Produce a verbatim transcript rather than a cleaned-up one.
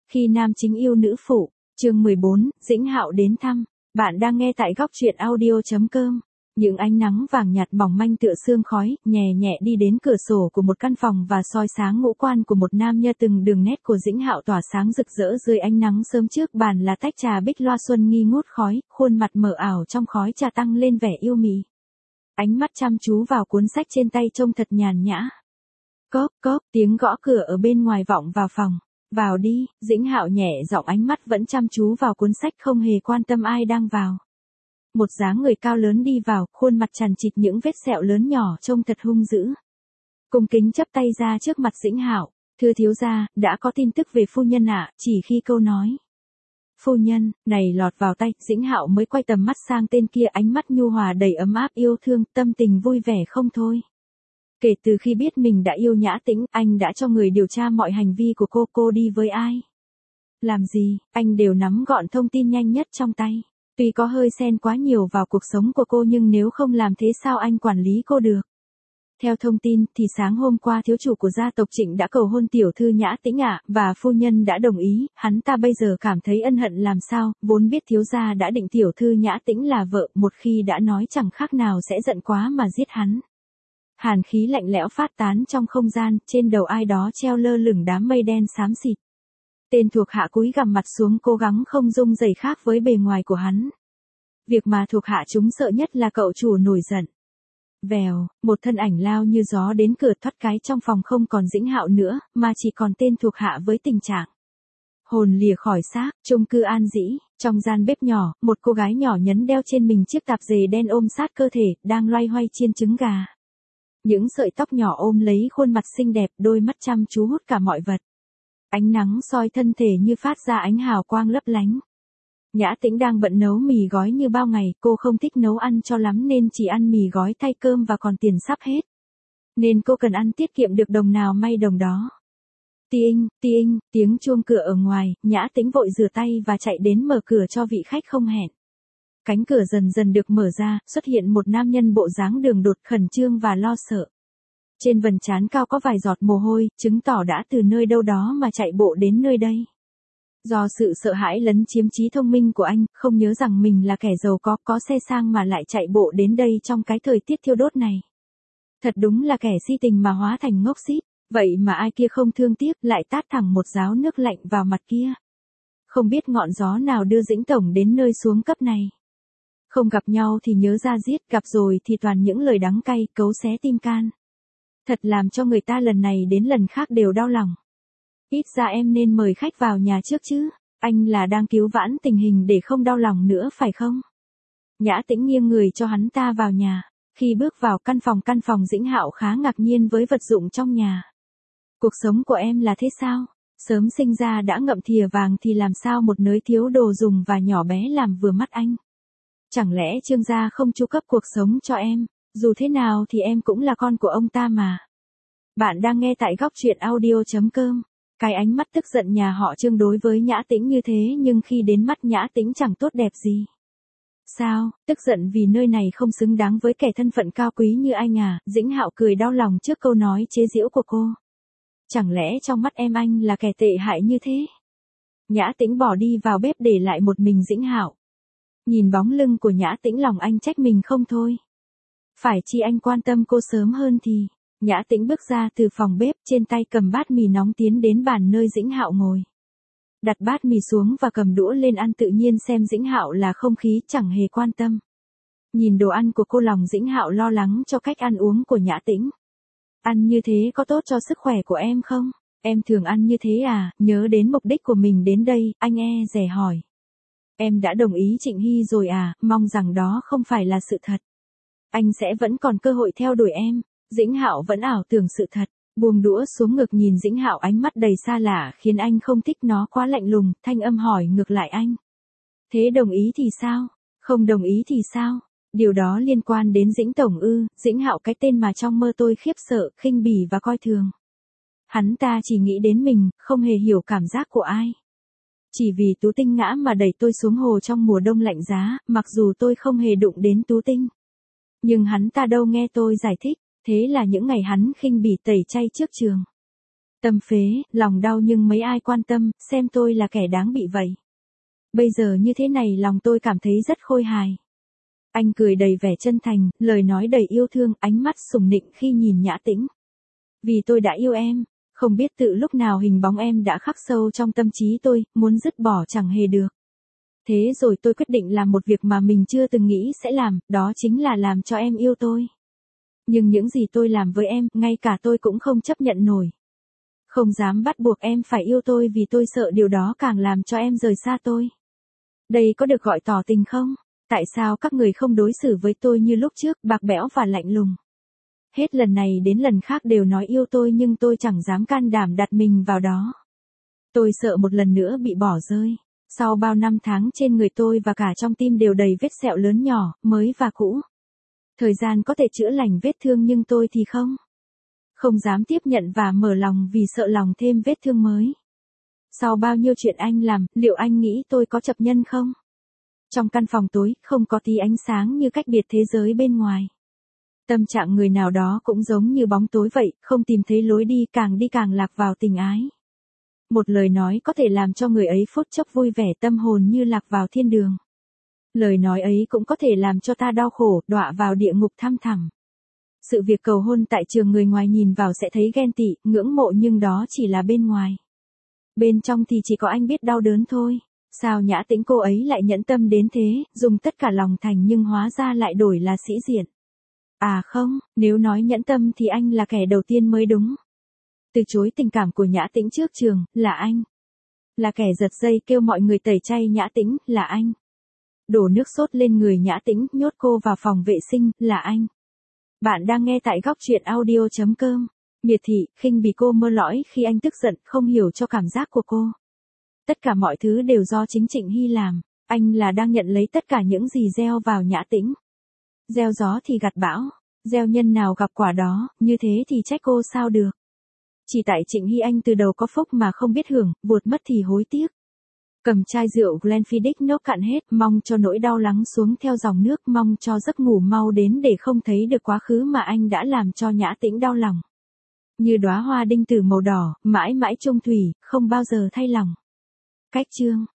Khi nam chính yêu nữ phụ, chương mười bốn, Dĩnh Hạo đến thăm. Bạn đang nghe tại góc truyện audio chấm com. Những ánh nắng vàng nhạt mỏng manh tựa sương khói, nhẹ nhẹ đi đến cửa sổ của một căn phòng và soi sáng ngũ quan của một nam nhân, từng đường nét của Dĩnh Hạo tỏa sáng rực rỡ dưới ánh nắng sớm. Trước bàn là tách trà bích loa xuân nghi ngút khói, khuôn mặt mờ ảo trong khói trà tăng lên vẻ yêu mị. Ánh mắt chăm chú vào cuốn sách trên tay trông thật nhàn nhã. Cốp cốp, tiếng gõ cửa ở bên ngoài vọng vào phòng. Vào đi, Dĩnh Hạo nhẹ giọng, ánh mắt vẫn chăm chú vào cuốn sách, không hề quan tâm ai đang vào. Một dáng người cao lớn đi vào, khuôn mặt chằng chịt những vết sẹo lớn nhỏ trông thật hung dữ. Cung kính chắp tay ra trước mặt Dĩnh Hạo, thưa thiếu gia, đã có tin tức về phu nhân ạ. Chỉ khi câu nói phu nhân này lọt vào tay, Dĩnh Hạo mới quay tầm mắt sang tên kia, ánh mắt nhu hòa đầy ấm áp yêu thương, tâm tình vui vẻ không thôi. Kể từ khi biết mình đã yêu Nhã Tĩnh, anh đã cho người điều tra mọi hành vi của cô, cô đi với ai, làm gì, anh đều nắm gọn thông tin nhanh nhất trong tay. Tuy có hơi xen quá nhiều vào cuộc sống của cô, nhưng nếu không làm thế sao anh quản lý cô được. Theo thông tin thì sáng hôm qua thiếu chủ của gia tộc Trịnh đã cầu hôn tiểu thư Nhã Tĩnh ạ, và phu nhân đã đồng ý. Hắn ta bây giờ cảm thấy ân hận làm sao, vốn biết thiếu gia đã định tiểu thư Nhã Tĩnh là vợ, một khi đã nói chẳng khác nào sẽ giận quá mà giết hắn. Hàn khí lạnh lẽo phát tán trong không gian, trên đầu ai đó treo lơ lửng đám mây đen xám xịt. Tên thuộc hạ cúi gằm mặt xuống, cố gắng không rung rẩy khác với bề ngoài của hắn. Việc mà thuộc hạ chúng sợ nhất là cậu chủ nổi giận. Vèo, một thân ảnh lao như gió đến cửa, thoát cái trong phòng không còn Dĩnh Hạo nữa, mà chỉ còn tên thuộc hạ với tình trạng hồn lìa khỏi xác. Chung cư An Dĩ, trong gian bếp nhỏ, một cô gái nhỏ nhắn đeo trên mình chiếc tạp dề đen ôm sát cơ thể, đang loay hoay chiên trứng gà. Những sợi tóc nhỏ ôm lấy khuôn mặt xinh đẹp, đôi mắt chăm chú hút cả mọi vật. Ánh nắng soi thân thể như phát ra ánh hào quang lấp lánh. Nhã Tĩnh đang bận nấu mì gói như bao ngày, cô không thích nấu ăn cho lắm nên chỉ ăn mì gói thay cơm và còn tiền sắp hết. Nên cô cần ăn tiết kiệm được đồng nào may đồng đó. Tiing, tiing, tiếng chuông cửa ở ngoài, Nhã Tĩnh vội rửa tay và chạy đến mở cửa cho vị khách không hẹn. Cánh cửa dần dần được mở ra, xuất hiện một nam nhân bộ dáng đường đột, khẩn trương và lo sợ. Trên vầng trán cao có vài giọt mồ hôi, chứng tỏ đã từ nơi đâu đó mà chạy bộ đến nơi đây. Do sự sợ hãi lấn chiếm trí thông minh của anh, không nhớ rằng mình là kẻ giàu có, có xe sang mà lại chạy bộ đến đây trong cái thời tiết thiêu đốt này. Thật đúng là kẻ si tình mà hóa thành ngốc xít, vậy mà ai kia không thương tiếc, lại tát thẳng một gáo nước lạnh vào mặt kia. Không biết ngọn gió nào đưa Dĩnh tổng đến nơi xuống cấp này. Không gặp nhau thì nhớ ra giết, gặp rồi thì toàn những lời đắng cay, cấu xé tim can. Thật làm cho người ta lần này đến lần khác đều đau lòng. Ít ra em nên mời khách vào nhà trước chứ, anh là đang cứu vãn tình hình để không đau lòng nữa phải không? Nhã Tĩnh nghiêng người cho hắn ta vào nhà. Khi bước vào căn phòng căn phòng Dĩnh Hạo khá ngạc nhiên với vật dụng trong nhà. Cuộc sống của em là thế sao? Sớm sinh ra đã ngậm thìa vàng thì làm sao một nới thiếu đồ dùng và nhỏ bé làm vừa mắt anh? Chẳng lẽ Trương gia không chu cấp cuộc sống cho em? Dù thế nào thì em cũng là con của ông ta mà. Bạn đang nghe tại góc truyện audio chấm com. Cái ánh mắt tức giận nhà họ Trương đối với Nhã Tĩnh như thế, nhưng khi đến mắt Nhã Tĩnh chẳng tốt đẹp gì. Sao, tức giận vì nơi này không xứng đáng với kẻ thân phận cao quý như anh à? Dĩnh Hạo cười đau lòng trước câu nói chế giễu của cô. Chẳng lẽ trong mắt em anh là kẻ tệ hại như thế? Nhã Tĩnh bỏ đi vào bếp để lại một mình Dĩnh Hạo. Nhìn bóng lưng của Nhã Tĩnh, lòng anh trách mình không thôi. Phải chi anh quan tâm cô sớm hơn thì. Nhã Tĩnh bước ra từ phòng bếp, trên tay cầm bát mì nóng tiến đến bàn nơi Dĩnh Hạo ngồi. Đặt bát mì xuống và cầm đũa lên ăn, tự nhiên xem Dĩnh Hạo là không khí, chẳng hề quan tâm. Nhìn đồ ăn của cô, lòng Dĩnh Hạo lo lắng cho cách ăn uống của Nhã Tĩnh. Ăn như thế có tốt cho sức khỏe của em không? Em thường ăn như thế à? Nhớ đến mục đích của mình đến đây, anh e dè hỏi. Em đã đồng ý Trịnh Hy rồi à? Mong rằng đó không phải là sự thật. Anh sẽ vẫn còn cơ hội theo đuổi em. Dĩnh Hạo vẫn ảo tưởng sự thật, buông đũa xuống ngực nhìn Dĩnh Hạo, ánh mắt đầy xa lạ khiến anh không thích nó quá lạnh lùng, thanh âm hỏi ngược lại anh. Thế đồng ý thì sao? Không đồng ý thì sao? Điều đó liên quan đến Dĩnh tổng ư? Dĩnh Hạo, cái tên mà trong mơ tôi khiếp sợ, khinh bỉ và coi thường. Hắn ta chỉ nghĩ đến mình, không hề hiểu cảm giác của ai. Chỉ vì Tú Tinh ngã mà đẩy tôi xuống hồ trong mùa đông lạnh giá, mặc dù tôi không hề đụng đến Tú Tinh. Nhưng hắn ta đâu nghe tôi giải thích. Thế là những ngày hắn khinh bỉ tẩy chay trước trường. Tâm phế, lòng đau nhưng mấy ai quan tâm, xem tôi là kẻ đáng bị vậy. Bây giờ như thế này lòng tôi cảm thấy rất khôi hài. Anh cười đầy vẻ chân thành, lời nói đầy yêu thương, ánh mắt sùng nịnh khi nhìn Nhã Tĩnh. Vì tôi đã yêu em, không biết tự lúc nào hình bóng em đã khắc sâu trong tâm trí tôi, muốn dứt bỏ chẳng hề được. Thế rồi tôi quyết định làm một việc mà mình chưa từng nghĩ sẽ làm, đó chính là làm cho em yêu tôi. Nhưng những gì tôi làm với em, ngay cả tôi cũng không chấp nhận nổi. Không dám bắt buộc em phải yêu tôi vì tôi sợ điều đó càng làm cho em rời xa tôi. Đây có được gọi tỏ tình không? Tại sao các người không đối xử với tôi như lúc trước, bạc bẽo và lạnh lùng? Hết lần này đến lần khác đều nói yêu tôi nhưng tôi chẳng dám can đảm đặt mình vào đó. Tôi sợ một lần nữa bị bỏ rơi. Sau bao năm tháng trên người tôi và cả trong tim đều đầy vết sẹo lớn nhỏ, mới và cũ. Thời gian có thể chữa lành vết thương nhưng tôi thì không. Không dám tiếp nhận và mở lòng vì sợ lòng thêm vết thương mới. Sau bao nhiêu chuyện anh làm, liệu anh nghĩ tôi có chập nhân không? Trong căn phòng tối, không có tí ánh sáng như cách biệt thế giới bên ngoài. Tâm trạng người nào đó cũng giống như bóng tối vậy, không tìm thấy lối đi, càng đi càng lạc vào tình ái. Một lời nói có thể làm cho người ấy phút chốc vui vẻ, tâm hồn như lạc vào thiên đường. Lời nói ấy cũng có thể làm cho ta đau khổ, đọa vào địa ngục thăm thẳm. Sự việc cầu hôn tại trường người ngoài nhìn vào sẽ thấy ghen tị, ngưỡng mộ nhưng đó chỉ là bên ngoài. Bên trong thì chỉ có anh biết đau đớn thôi. Sao Nhã Tĩnh cô ấy lại nhẫn tâm đến thế, dùng tất cả lòng thành nhưng hóa ra lại đổi là sĩ diện. À không, nếu nói nhẫn tâm thì anh là kẻ đầu tiên mới đúng. Từ chối tình cảm của Nhã Tĩnh trước trường, là anh. Là kẻ giật dây kêu mọi người tẩy chay Nhã Tĩnh, là anh. Đổ nước sốt lên người Nhã Tĩnh, nhốt cô vào phòng vệ sinh, là anh. Bạn đang nghe tại góc truyện audio chấm com. Miệt thị, khinh bỉ cô mơ lõi khi anh tức giận, không hiểu cho cảm giác của cô. Tất cả mọi thứ đều do chính Trịnh Hy làm. Anh là đang nhận lấy tất cả những gì gieo vào Nhã Tĩnh. Gieo gió thì gặt bão. Gieo nhân nào gặp quả đó, như thế thì trách cô sao được. Chỉ tại Trịnh Hy anh từ đầu có phúc mà không biết hưởng, vụt mất thì hối tiếc. Cầm chai rượu Glenfiddich nốc cạn hết, mong cho nỗi đau lắng xuống theo dòng nước, mong cho giấc ngủ mau đến để không thấy được quá khứ mà anh đã làm cho Nhã Tĩnh đau lòng. Như đóa hoa đinh tử màu đỏ, mãi mãi chung thủy, không bao giờ thay lòng. Cách chương